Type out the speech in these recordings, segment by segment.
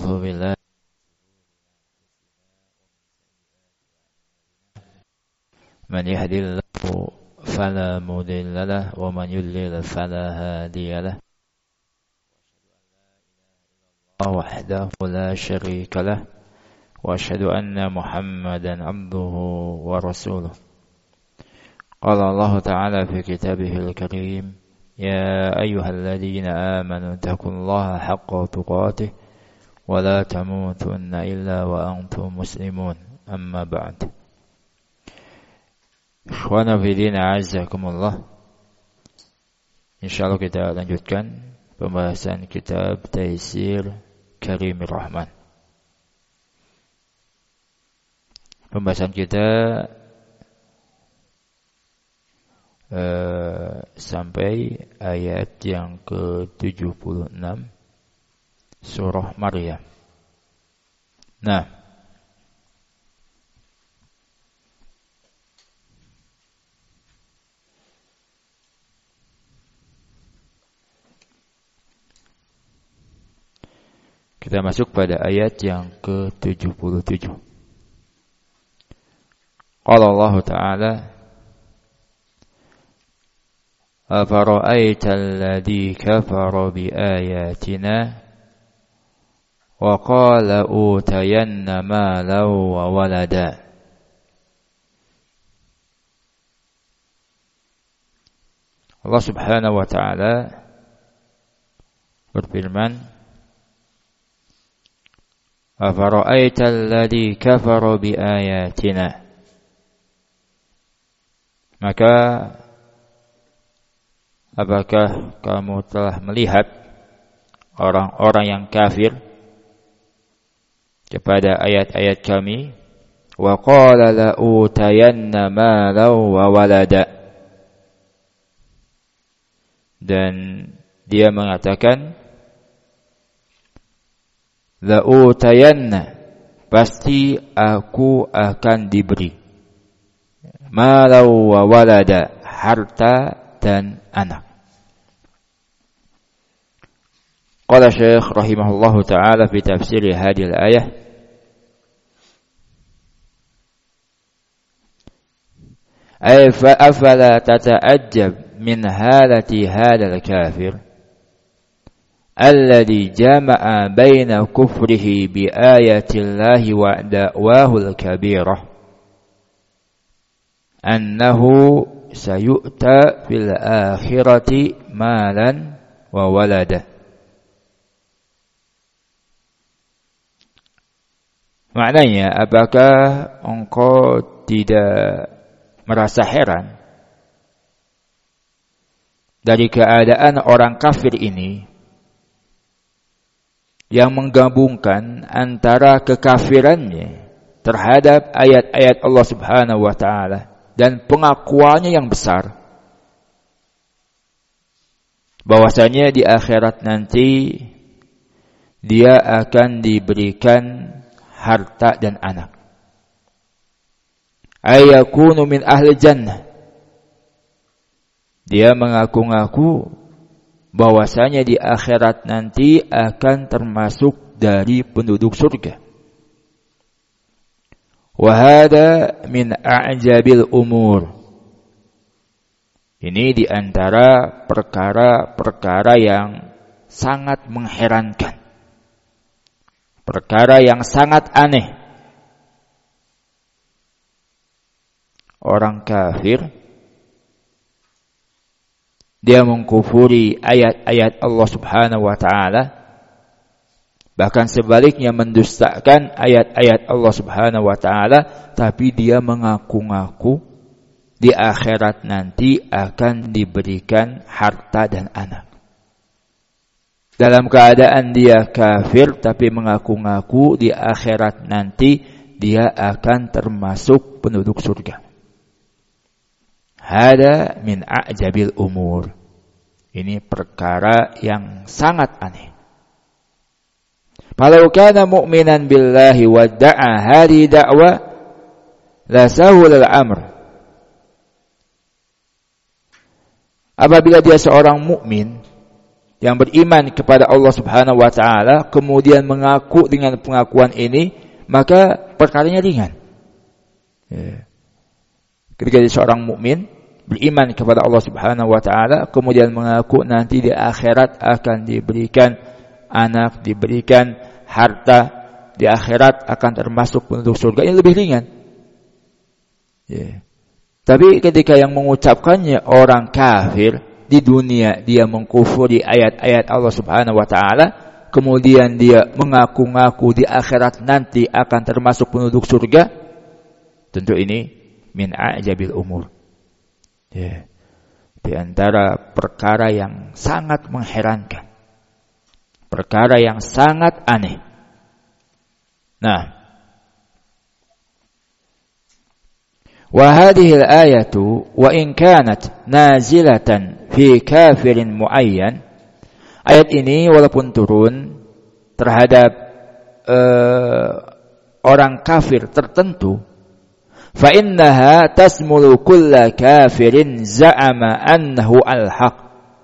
ونعوذ بالله من يهدي الله فلا مضل له ومن يضلل فلا هادي له وحده لا شريك له وأشهد أن محمدا عبده ورسوله. قال الله تعالى في كتابه الكريم: يا أيها الذين آمنوا اتقوا الله حق تقاته ولا تموتن إلا وأنتم مسلمون. أما بعد. Ikhwana fillah a'azzakumullah. Insyaallah kita lanjutkan pembahasan kitab Taisir Karimir Rahman. Pembahasan kita sampai ayat yang ke-76 surah Maryam. Nah, kita masuk pada ayat yang ke-77. Qala Allah Ta'ala: أفرأيت الذي كفر بآياتنا وقال أوتين مالا وولدا. Allah Subhanahu wa Ta'ala berfirman: أفرأيت الذي كفر بآياتنا. Maka apakah kamu telah melihat orang-orang yang kafir kepada ayat-ayat kami? Wa qala la utayanna malan wa walada. Dan dia mengatakan, la utayanna, pasti aku akan diberi, malan wa walada, harta dan anak. Qala Syekh rahimahullahu ta'ala fi tafsir hadhihi al-ayah: ay fa afala tata'ajjab min halati hadzal kafir alladhi jama'a baina kufrihi bi ayati Allahi wa da'wahu al-kabirah annahu sayu'ta fil akhirati malan wa walada. Maknanya, apakah engkau tidak merasa heran dari keadaan orang kafir ini yang menggabungkan antara kekafirannya terhadap ayat-ayat Allah Subhanahu wa Ta'ala dan pengakuannya yang besar bahwasanya di akhirat nanti dia akan diberikan harta dan anak. Ayakunu min ahli jannah. Dia mengaku-ngaku bahwasanya di akhirat nanti akan termasuk dari penduduk surga. Wa hada min a'jabil umur. Ini di antara perkara-perkara yang sangat mengherankan. Perkara yang sangat aneh. Orang kafir, dia mengkufuri ayat-ayat Allah Subhanahu wa Ta'ala, bahkan sebaliknya mendustakan ayat-ayat Allah Subhanahu wa Ta'ala, tapi dia mengaku-ngaku di akhirat nanti akan diberikan harta dan anak. Dalam keadaan dia kafir tapi mengaku-ngaku di akhirat nanti dia akan termasuk penduduk surga. Hada min a'jabil umur. Ini perkara yang sangat aneh. Falau kana mu'minan billahi wa da'a hadhihi da'wa la sahul al-amr. Apabila dia seorang mukmin yang beriman kepada Allah Subhanahu wa taala kemudian mengaku dengan pengakuan ini, maka perkaranya ringan. Ketika seorang mukmin beriman kepada Allah Subhanahu wa taala kemudian mengaku nanti di akhirat akan diberikan anak, diberikan harta, di akhirat akan termasuk penduduk surga, ini lebih ringan. Tapi ketika yang mengucapkannya orang kafir, di dunia dia mengkufuri ayat-ayat Allah Subhanahu wa taala, kemudian dia mengaku-ngaku di akhirat nanti akan termasuk penduduk surga, tentu ini min ajabil umur. Di antara perkara yang sangat mengherankan, perkara yang sangat aneh. Nah, wa hadhihi al-ayatu wa in kanat nazilatan fi kafirin muayyan, ayat ini walaupun turun terhadap orang kafir tertentu, fa innaha tasmulu kulla kafirin za'ama annahu al-haq.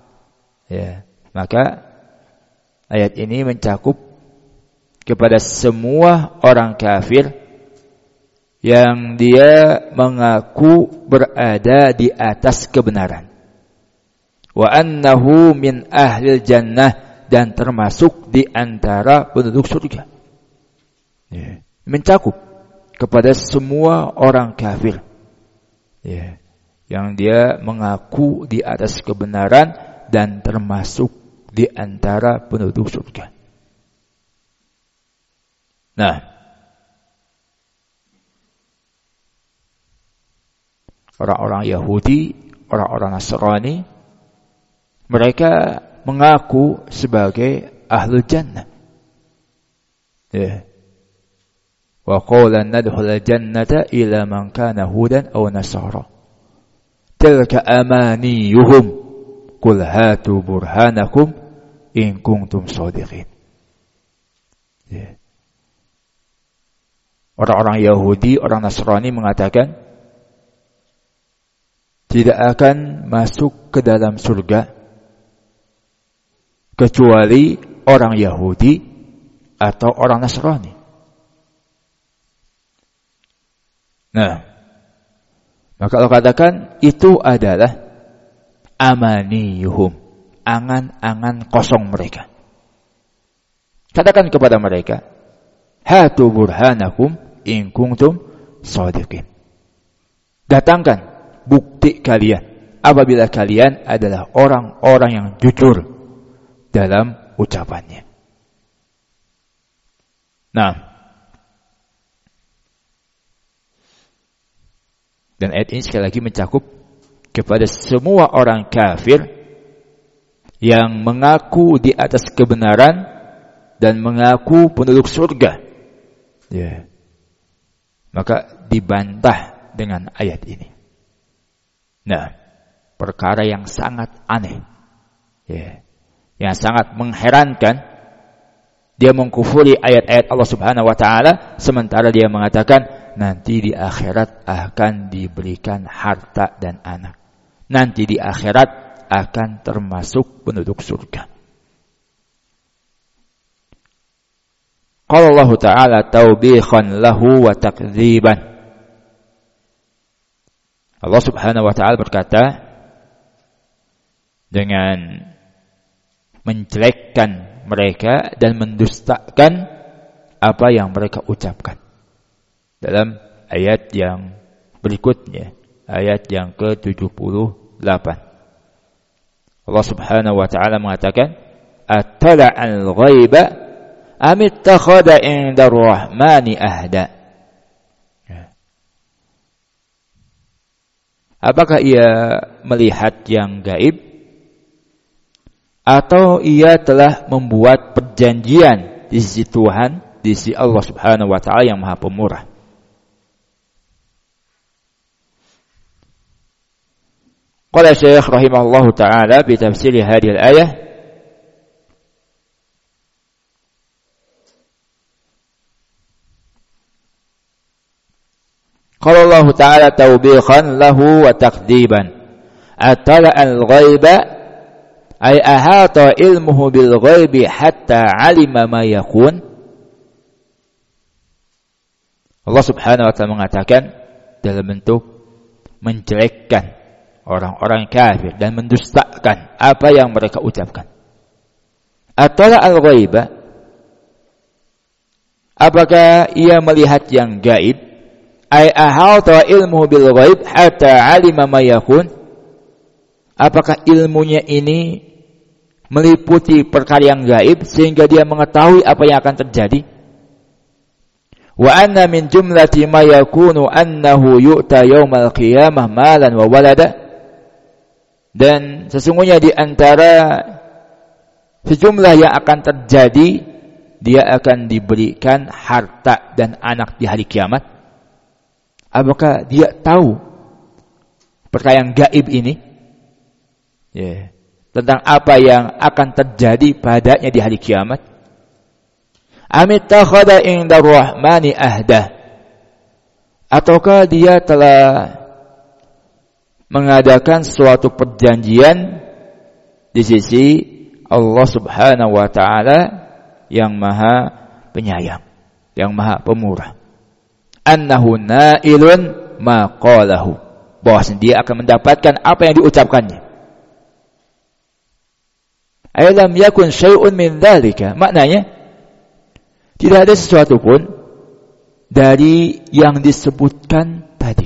Maka ayat ini mencakup kepada semua orang kafir yang dia mengaku berada di atas kebenaran. Wa annahu min ahlil jannah, dan termasuk di antara penduduk surga. Mencakup kepada semua orang kafir yang dia mengaku di atas kebenaran dan termasuk di antara penduduk surga. Nah, orang-orang Yahudi, orang-orang Nasrani, mereka mengaku sebagai ahlul jannah. Wa qala nadkhulul jannata ila man kana hudan aw nasara. Tilka amaniyuhum qul hatu burhanakum in kuntum shadiqin. Orang-orang Yahudi, orang Nasrani mengatakan tidak akan masuk ke dalam surga kecuali orang Yahudi atau orang Nasrani. Nah, maka Allah katakan itu adalah amaniyuhum, angan-angan kosong mereka. Katakan kepada mereka, hatu burhanakum in kuntum shadiqin. Datangkan bukti kalian apabila kalian adalah orang-orang yang jujur dalam ucapannya. Nah, dan ayat ini sekali lagi mencakup kepada semua orang kafir yang mengaku di atas kebenaran dan mengaku penduduk surga. Maka dibantah dengan ayat ini. Nah, perkara yang sangat aneh, yang sangat mengherankan. Dia mengkufuri ayat-ayat Allah Subhanahu wa taala sementara dia mengatakan nanti di akhirat akan diberikan harta dan anak. Nanti di akhirat akan termasuk penduduk surga. Qala Allah Ta'ala tawbihan lahu wa takdziban. Allah Subhanahu wa taala berkata dengan menjelekkan mereka dan mendustakan apa yang mereka ucapkan. Dalam ayat yang berikutnya, ayat yang ke-78. Allah Subhanahu wa taala mengatakan, "Attala'al ghaiba am ittakhadha 'inda ar-rahmani ahda." Apakah ia melihat yang gaib atau ia telah membuat perjanjian di sisi Tuhan, di sisi Allah Subhanahu wa taala yang Maha Pemurah? Qala Syekh rahimahullahu taala bi tafsir hadhihi al-ayah, qala Allah taala tawbihan lahu wa takdziban. Atala al-ghaiba ay ahata ilmuhu bil ghaibi hatta alima ma yakun. Allah Subhanahu wa taala mengatakan dalam bentuk menjelekkan orang-orang kafir dan mendustakan apa yang mereka ucapkan. Atala al-ghaiba, apakah ia melihat yang gaib? Ay ahata ilmuhu bil ghaib hatta alima ma yakun. Apakah ilmunya ini meliputi perkara yang gaib sehingga dia mengetahui apa yang akan terjadi? Wa anna min jumlati ma yakunu annahu yu'ta yaumal qiyamah malan wa walada. Dan sesungguhnya di antara sejumlah yang akan terjadi, dia akan diberikan harta dan anak di hari kiamat. Apakah dia tahu perkara yang gaib ini? Tentang apa yang akan terjadi padanya di hari kiamat? Amittakhadha inda rahmani ahda, ataukah dia telah mengadakan suatu perjanjian di sisi Allah Subhanahu wa taala yang Maha Penyayang, yang Maha Pemurah. Annahu nailun ma qalahu, bahwa dia akan mendapatkan apa yang diucapkannya. Alam yakun syai'un min dzalika, maknanya tidak ada sesuatu pun dari yang disebutkan tadi.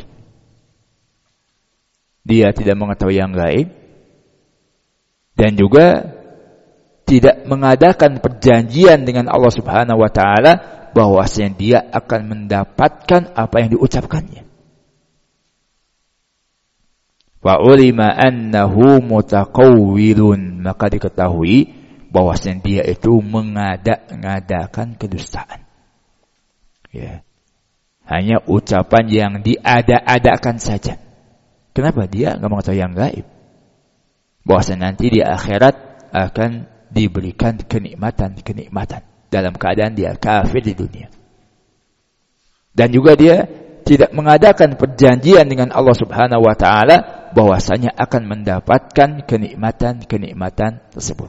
Dia tidak mengetahui yang gaib dan juga tidak mengadakan perjanjian dengan Allah Subhanahu wa taala bahwasanya dia akan mendapatkan apa yang diucapkannya. Wa ulima annahu mutaqawwilun, maka diketahui bahwasanya dia itu mengada-ngadakan kedustaan. Hanya ucapan yang diada-adakan saja. Kenapa dia enggak mengetahui yang gaib? Bahwasanya nanti di akhirat akan diberikan kenikmatan-kenikmatan dalam keadaan dia kafir di dunia. Dan juga dia tidak mengadakan perjanjian dengan Allah Subhanahu wa taala bahwasanya akan mendapatkan kenikmatan-kenikmatan tersebut.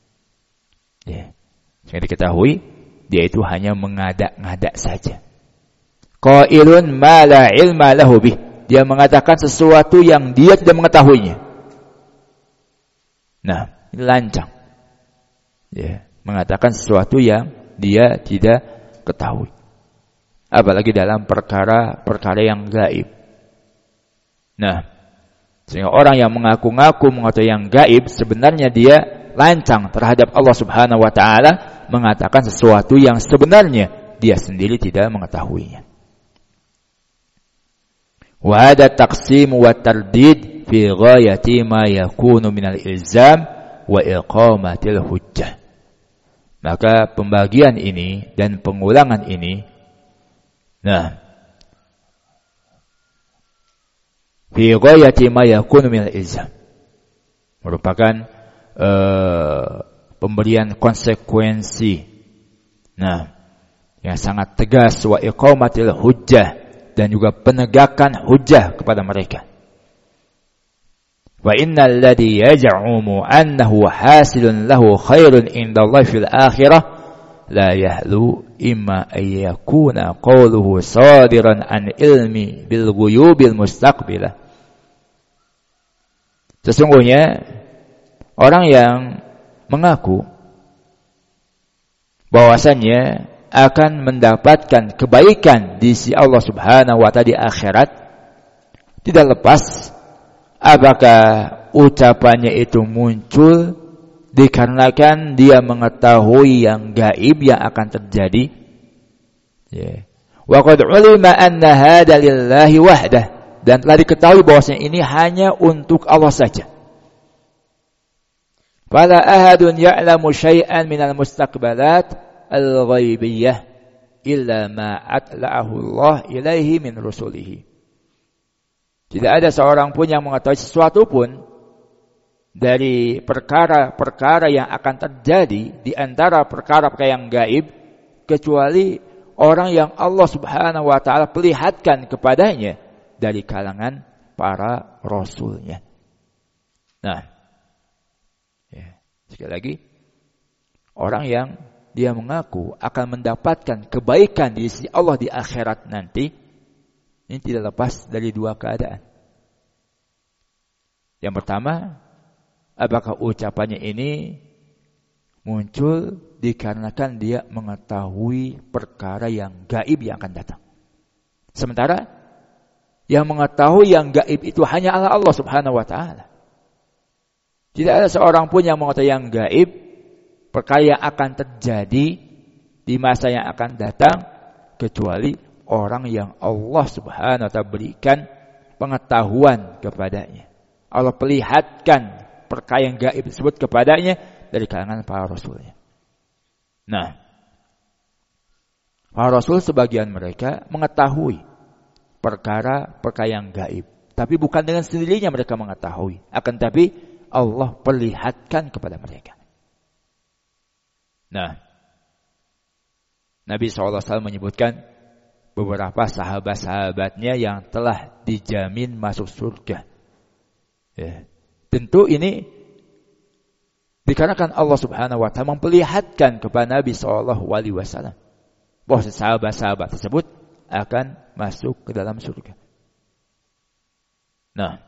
Yang diketahui dia itu hanya mengada-ngada saja. Qailun ma la ilma lahu bih, dia mengatakan sesuatu yang dia tidak mengetahuinya. Nah, ini lancang. Mengatakan sesuatu yang dia tidak ketahui. Apalagi dalam perkara yang gaib. Nah, sehingga orang yang mengaku-ngaku mengetahui yang gaib, sebenarnya dia lancang terhadap Allah Subhanahu wa taala, mengatakan sesuatu yang sebenarnya dia sendiri tidak mengetahuinya. Wa hada taqsim wa tardid fi ghayati ma yakunu min al-ilzam wa iqamatil hujjah. Maka pembagian ini dan pengulangan ini, fi ghayati ma yakunu min al-ilzam, merupakan pemberian konsekuensi yang sangat tegas, wa iqamatil hujjah, dan juga penegakan hujjah kepada mereka. Wa innal ladzi yaj'umu annahu hasilun lahu khairun indallahi fil akhirah la yahlu imma ay yakuna qawluhu sadiran an ilmi bil ghuyubil mustaqbilah. Sesungguhnya orang yang mengaku bahwasannya akan mendapatkan kebaikan di sisi Allah Subhanahu wa taala di akhirat, tidak lepas apakah ucapannya itu muncul dikarenakan dia mengetahui yang gaib yang akan terjadi. Wa qad ulima anna hadza lillahi wahdah, dan telah diketahui bahwasanya ini hanya untuk Allah saja. Fala ahadun ya'lamu syai'an minal mustaqbalat al-ghaibiyah illa ma atla'ahu Allah ilaihi min rusulihi. Tidak ada seorang pun yang mengetahui sesuatu pun dari perkara-perkara yang akan terjadi di antara perkara-perkara yang gaib, kecuali orang yang Allah Subhanahu wa taala perlihatkan kepadanya dari kalangan para rasulnya. Nah, Sekali lagi, orang yang dia mengaku akan mendapatkan kebaikan di sisi Allah di akhirat nanti, ini tidak lepas dari dua keadaan. Yang pertama, apakah ucapannya ini muncul dikarenakan dia mengetahui perkara yang gaib yang akan datang. Sementara yang mengetahui yang gaib itu hanya Allah Subhanahu wa taala. Tidak ada seorang pun yang mengetahui yang gaib, perkara yang akan terjadi di masa yang akan datang, kecuali orang yang Allah Subhanahu wa taala berikan pengetahuan kepadanya. Allah perlihatkan perkara yang gaib tersebut kepadanya dari kalangan para rasulnya. Nah, para rasul sebagian mereka mengetahui perkara-perkara yang gaib, tapi bukan dengan sendirinya mereka mengetahui, akan tapi Allah perlihatkan kepada mereka. Nah, Nabi SAW menyebutkan beberapa sahabat-sahabatnya yang telah dijamin masuk surga. Ya. Tentu ini dikarenakan Allah Subhanahu wa taala memperlihatkan kepada Nabi SAW bahwa sahabat-sahabat tersebut akan masuk ke dalam surga. Nah,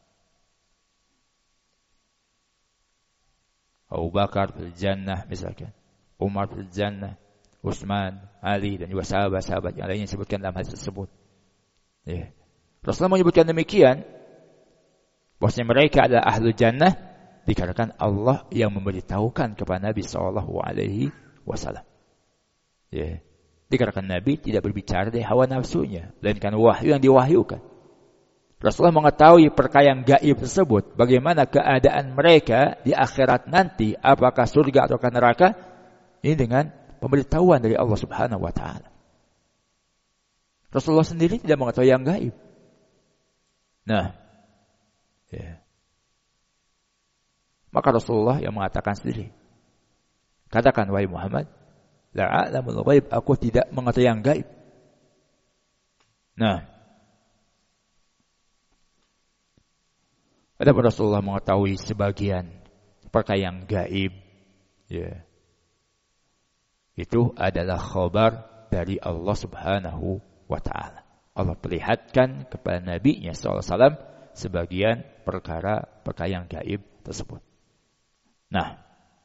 Abu Bakar fil jannah misalkan, Umar fil jannah, Utsman, Ali dan juga sahabat-sahabat yang lainnya disebutkan dalam hadis tersebut. Ya. Rasulullah menyebutkan demikian bahwasanya mereka adalah ahlu jannah dikarenakan Allah yang memberitahukan kepada Nabi SAW. Ya. Dikarenakan Nabi tidak berbicara dari hawa nafsunya, melainkan wahyu yang diwahyukan. Rasulullah mengetahui perkara yang gaib tersebut, bagaimana keadaan mereka di akhirat nanti, apakah surga atau neraka, ini dengan pemberitahuan dari Allah Subhanahu wa taala. Rasulullah sendiri tidak mengetahui yang gaib. Nah, ya. Maka Rasulullah yang mengatakan sendiri, katakan wahai Muhammad, la a'lamul ghaib, aku tidak mengetahui yang gaib. Nah, adapun Rasulullah mengetahui sebagian perkara yang gaib, ya. Itu adalah khabar dari Allah Subhanahu wa taala. Allah perlihatkan kepada Nabi-Nya SAW sebagian perkara-perkara yang gaib tersebut. Nah,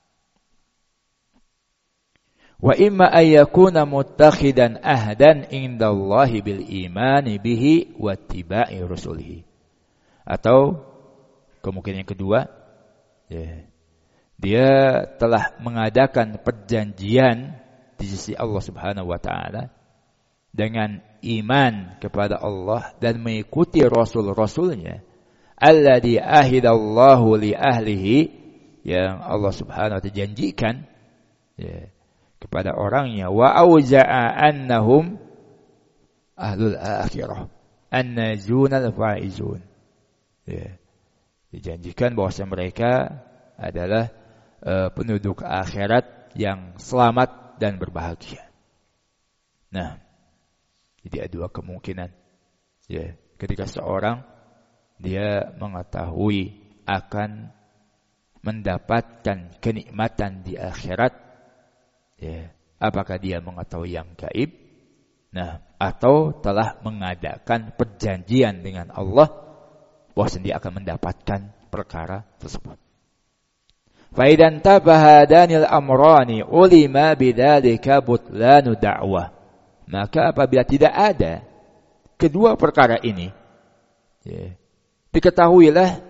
wa imma ayyakuna muttakhidan ahdan indallahi bil imani bihi wa ittiba'i rusulihi. Atau kemungkinan yang kedua, ya, dia telah mengadakan perjanjian di sisi Allah Subhanahu wa taala dengan iman kepada Allah dan mengikuti rasul-rasulnya alladzi ahidallahu li ahlihi, yang Allah Subhanahu wa taala janjikan, ya, kepada orangnya, wa auza'a annahum ahlul akhirah annajunal faizun, ya, dijanjikan bahwa mereka adalah penduduk akhirat yang selamat dan berbahagia. Nah, jadi ada dua kemungkinan, ya, ketika seorang dia mengetahui akan mendapatkan kenikmatan di akhirat, ya, apakah dia mengetahui yang gaib, nah, atau telah mengadakan perjanjian dengan Allah bahwa dia akan mendapatkan perkara tersebut. Fa idan tabahadanil amrani ulima bidzalika butlanu da'wah. Maka apabila tidak ada kedua perkara ini, ya, diketahuilah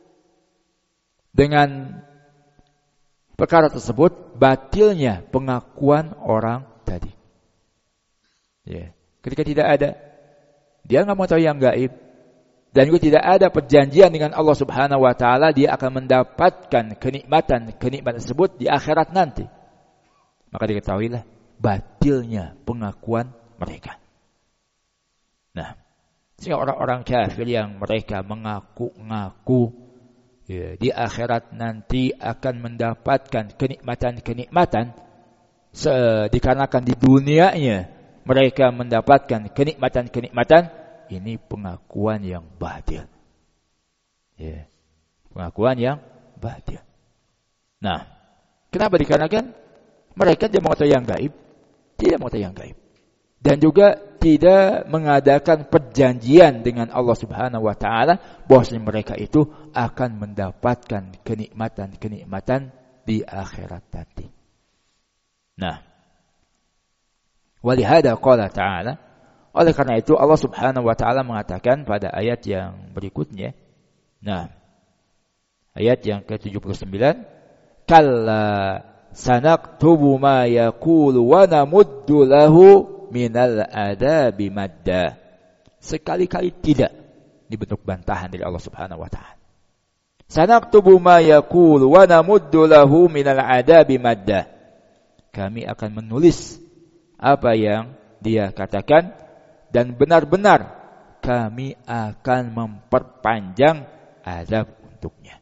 dengan perkara tersebut batilnya pengakuan orang tadi. Ya, ketika tidak ada, dia nggak mau tahu yang gaib, dan juga tidak ada perjanjian dengan Allah Subhanahu wa taala, dia akan mendapatkan kenikmatan tersebut di akhirat nanti. Maka diketahuilah batilnya pengakuan mereka. Nah, sehingga orang-orang kafir yang mereka mengaku-ngaku, ya, di akhirat nanti akan mendapatkan kenikmatan-kenikmatan, dikarenakan di dunianya mereka mendapatkan kenikmatan-kenikmatan, ini pengakuan yang batil. Ya, pengakuan yang batil. Nah, kenapa? Dikarenakan mereka tidak mengetahui yang gaib, tidak mengetahui yang gaib. Dan juga tidak mengadakan perjanjian dengan Allah Subhanahu wa taala bahwasanya mereka itu akan mendapatkan kenikmatan-kenikmatan di akhirat nanti. Nah, walihada qala ta'ala, oleh karena itu Allah Subhanahu wa taala mengatakan pada ayat yang berikutnya. Nah, ayat yang ke-79, kalla sanaktubu ma yaqulu wa namuddu lahu minal adabi madda. Sekali-kali tidak dibentuk bantahan dari Allah Subhanahu wa taala. Sanaktubu ma yaqulu wa namuddu lahu minal adabi madda. Kami akan menulis apa yang dia katakan dan benar-benar kami akan memperpanjang azab untuknya.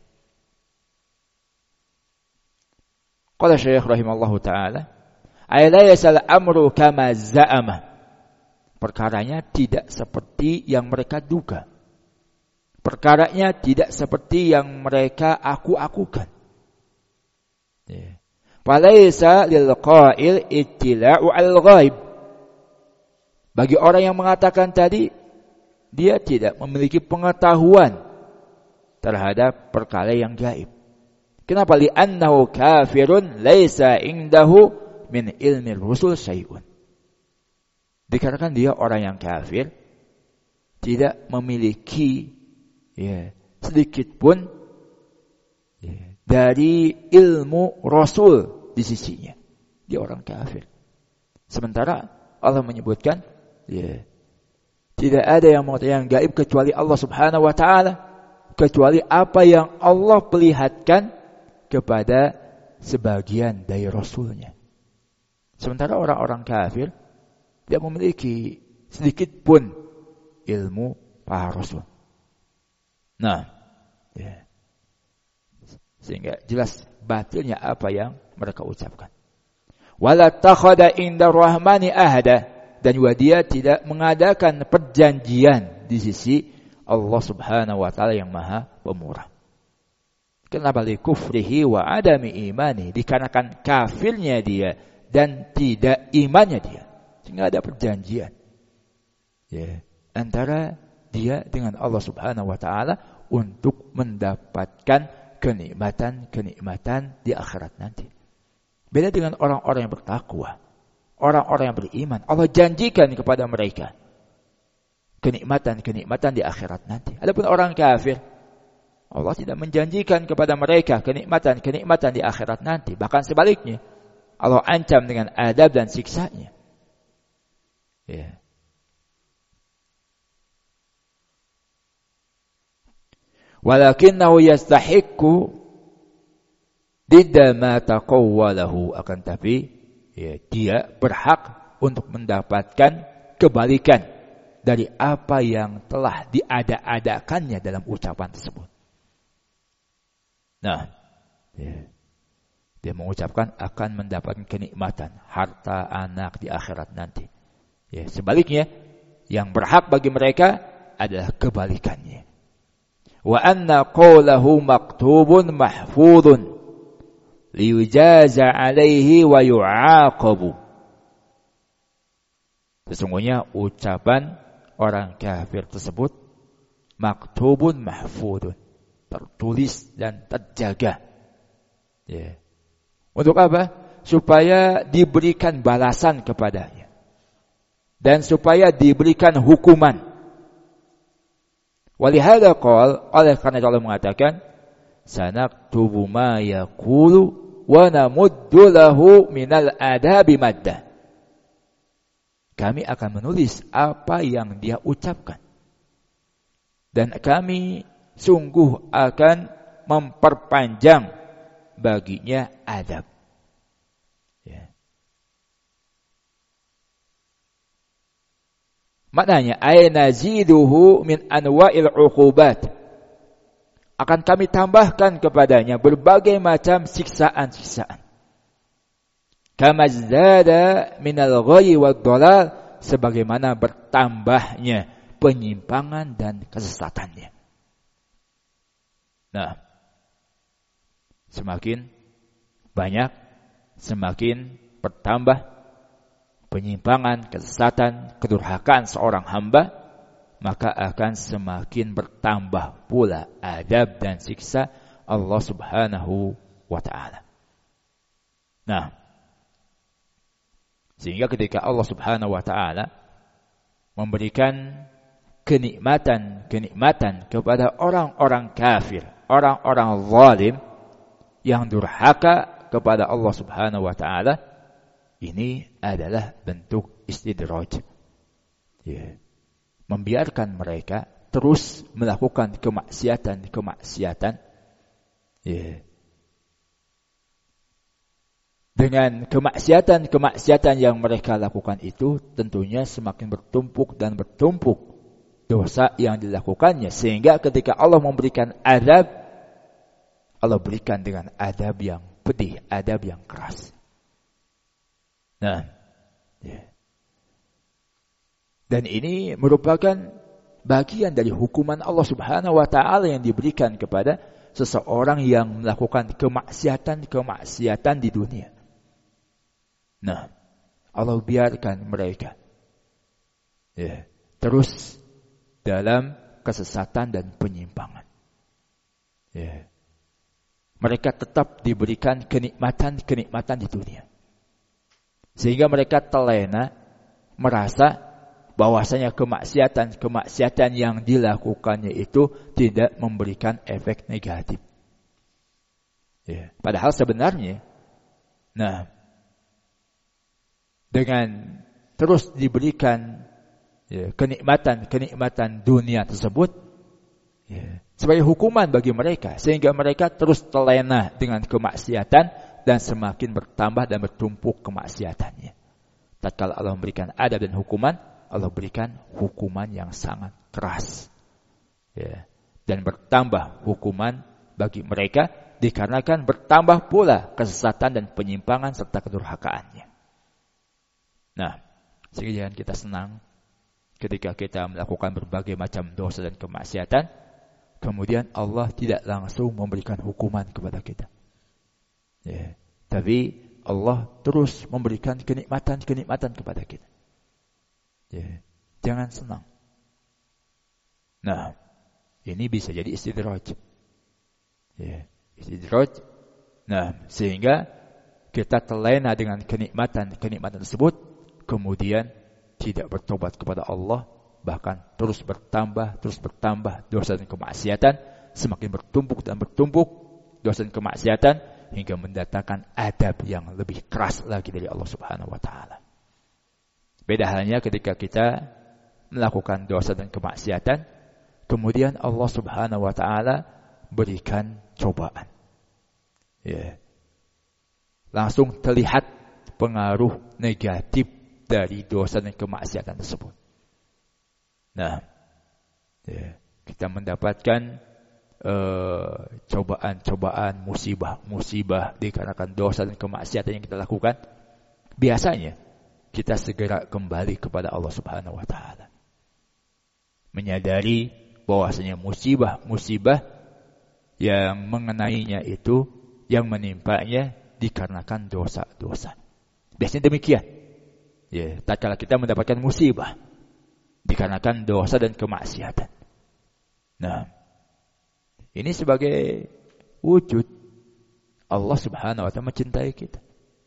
Qala Syekh rahimallahu taala, "Alaysa al-amru kama za'ama." Perkaranya tidak seperti yang mereka duga. Perkaranya tidak seperti yang mereka aku-akukan. Falaysa lil qa'il ittila'u al-ghaib. Bagi orang yang mengatakan tadi, dia tidak memiliki pengetahuan terhadap perkara yang gaib. Kenapa? Li'annahu kafirun laisa indahu min ilmi rusul syai'un. Dikarenakan dia orang yang kafir, tidak memiliki sedikit pun dari ilmu Rasul di sisinya. Dia orang kafir. Sementara Allah menyebutkan, tidak ada yang mengetahui yang gaib kecuali Allah Subhanahu wa taala, kecuali apa yang Allah perlihatkan kepada sebagian dari Rasulnya. Sementara orang-orang kafir tidak memiliki sedikit pun ilmu para Rasul. Nah, sehingga jelas batilnya apa yang mereka ucapkan. Wala takhada inda rahmani ahada, dan juga dia tidak mengadakan perjanjian di sisi Allah Subhanahu wa taala yang Maha Pemurah. Kenapa? Li kufrihi wa adami imani, dikarenakan kafirnya dia dan tidak imannya dia. Sehingga ada perjanjian antara dia dengan Allah Subhanahu wa taala untuk mendapatkan kenikmatan-kenikmatan di akhirat nanti. Beda dengan orang-orang yang bertakwa, orang-orang yang beriman. Allah janjikan kepada mereka kenikmatan-kenikmatan di akhirat nanti. Adapun orang kafir, Allah tidak menjanjikan kepada mereka kenikmatan-kenikmatan di akhirat nanti. Bahkan sebaliknya, Allah ancam dengan adab dan siksanya. Walakinnahu yastahiqqu didda ma taqawwalahu, akan tapi dia berhak untuk mendapatkan kebalikan dari apa yang telah diada-adakannya dalam ucapan tersebut. Nah, dia mengucapkan akan mendapatkan kenikmatan harta anak di akhirat nanti. Sebaliknya, yang berhak bagi mereka adalah kebalikannya. Wa anna qawlahu maktubun mahfudun liyujaza alaihi wa yu'aqabu. Sesungguhnya ucapan orang kafir tersebut maktubun mahfudun, tertulis dan terjaga. Untuk apa? Supaya diberikan balasan kepadanya dan supaya diberikan hukuman. Walihada qala, oleh karena Allah mengatakan, sanaktubu ma yaqulu wa namuddu lahu minal adabi madda. Kami akan menulis apa yang dia ucapkan, dan kami sungguh akan memperpanjang baginya adab. Maknanya, ay naziduhu min anwa'il uqubat. Akan kami tambahkan kepadanya berbagai macam siksaan-siksaan. Kama zada minal ghayyi wad dhalal, sebagaimana bertambahnya penyimpangan dan kesesatannya. Nah, semakin banyak, semakin bertambah penyimpangan, kesesatan, kedurhakaan seorang hamba, maka akan semakin bertambah pula adab dan siksa Allah Subhanahu wa ta'ala. Nah, sehingga ketika Allah Subhanahu wa ta'ala memberikan kenikmatan kepada orang-orang kafir, orang-orang zalim yang durhaka kepada Allah Subhanahu wa ta'ala, ini adalah bentuk istidraj. Ya. Membiarkan mereka terus melakukan kemaksiatan. Ya. Dengan kemaksiatan yang mereka lakukan itu, tentunya semakin bertumpuk dosa yang dilakukannya, sehingga ketika Allah memberikan azab, Allah berikan dengan adab yang pedih, adab yang keras. Nah, ya. Dan ini merupakan bagian dari hukuman Allah Subhanahu wa ta'ala yang diberikan kepada seseorang yang melakukan kemaksiatan di dunia. Nah, Allah biarkan mereka ya, terus dalam kesesatan dan penyimpangan. Ya. Mereka tetap diberikan kenikmatan di dunia. Sehingga mereka terlena merasa bahwasanya kemaksiatan yang dilakukannya itu tidak memberikan efek negatif. Ya. Padahal sebenarnya, nah, dengan terus diberikan ya, kenikmatan dunia tersebut ya, sebagai hukuman bagi mereka, sehingga mereka terus terlena dengan kemaksiatan dan semakin bertambah dan bertumpuk kemaksiatannya. Tatkala Allah memberikan adab dan hukuman, Allah berikan hukuman yang sangat keras ya, dan bertambah hukuman bagi mereka dikarenakan bertambah pula kesesatan dan penyimpangan serta kedurhakaannya. Nah, sekalian kita senang ketika kita melakukan berbagai macam dosa dan kemaksiatan, kemudian Allah tidak langsung memberikan hukuman kepada kita. Ya, tapi Allah terus memberikan kenikmatan kepada kita. Ya, jangan senang. Nah, ini bisa jadi istidraj. Ya, istidraj. Nah, sehingga kita terlena dengan kenikmatan tersebut, kemudian tidak bertobat kepada Allah, bahkan terus bertambah dosa dan kemaksiatan, semakin bertumpuk dosa dan kemaksiatan, hingga mendatangkan adab yang lebih keras lagi dari Allah Subhanahu wa ta'ala. Beda halnya ketika kita melakukan dosa dan kemaksiatan, kemudian Allah Subhanahu wa ta'ala berikan cobaan. Ya. Langsung terlihat pengaruh negatif dari dosa dan kemaksiatan tersebut. Nah, ya, kita mendapatkan cobaan, musibah dikarenakan dosa dan kemaksiatan yang kita lakukan. Biasanya kita segera kembali kepada Allah Subhanahu wa ta'ala, menyadari bahwasanya musibah yang mengenainya itu, yang menimpanya dikarenakan dosa-dosa. Biasanya demikian. Ya, tatkala kita mendapatkan musibah dikarenakan dosa dan kemaksiatan. Nah, ini sebagai wujud Allah Subhanahu wa ta'ala mencintai kita.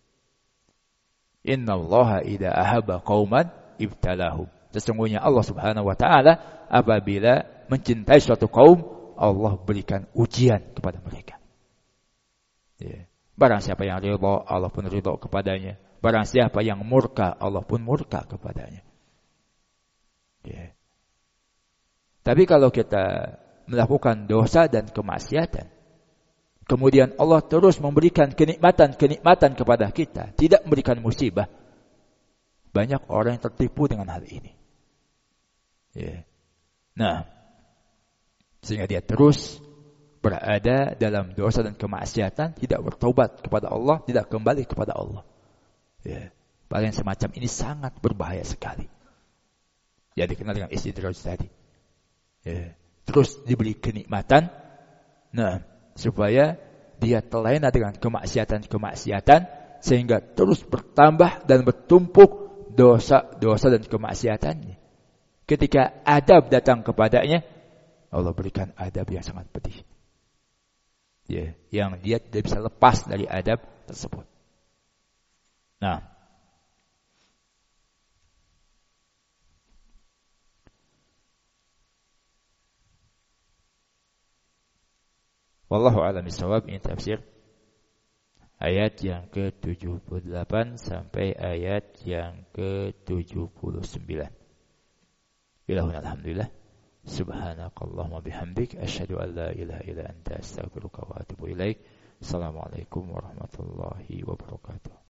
Innallaha idza ahabba qauman ibtalahum. Sesungguhnya Allah Subhanahu wa ta'ala apabila mencintai suatu kaum, Allah berikan ujian kepada mereka. Ya. Barang siapa yang ridha, Allah pun ridha kepadanya. Barang siapa yang murka, Allah pun murka kepadanya. Ya. Tapi kalau kita melakukan dosa dan kemaksiatan, kemudian Allah terus memberikan kenikmatan kepada kita, tidak memberikan musibah, banyak orang yang tertipu dengan hal ini. Ya. Nah, sehingga dia terus berada dalam dosa dan kemaksiatan, tidak bertobat kepada Allah, tidak kembali kepada Allah. Ya, hal yang semacam ini sangat berbahaya sekali. Ya, dikenal dengan istidraj tadi. Ya, terus diberi kenikmatan, nah, supaya dia terlena dengan kemaksiatan-kemaksiatan sehingga terus bertambah dan bertumpuk dosa-dosa dan kemaksiatannya. Ketika adab datang kepadanya, Allah berikan adab yang sangat pedih. Ya, yang dia tidak bisa lepas dari adab tersebut. Nah, wallahu a'lam bishawab. Ini tafsir ayat yang ke-78 sampai ayat yang ke-79. Ilahuna alhamdulillah. Subhanakallahumma bihamdik asyhadu an la ilaha illa anta astaghfiruka wa atubu ilaik. Assalamualaikum warahmatullahi wabarakatuh.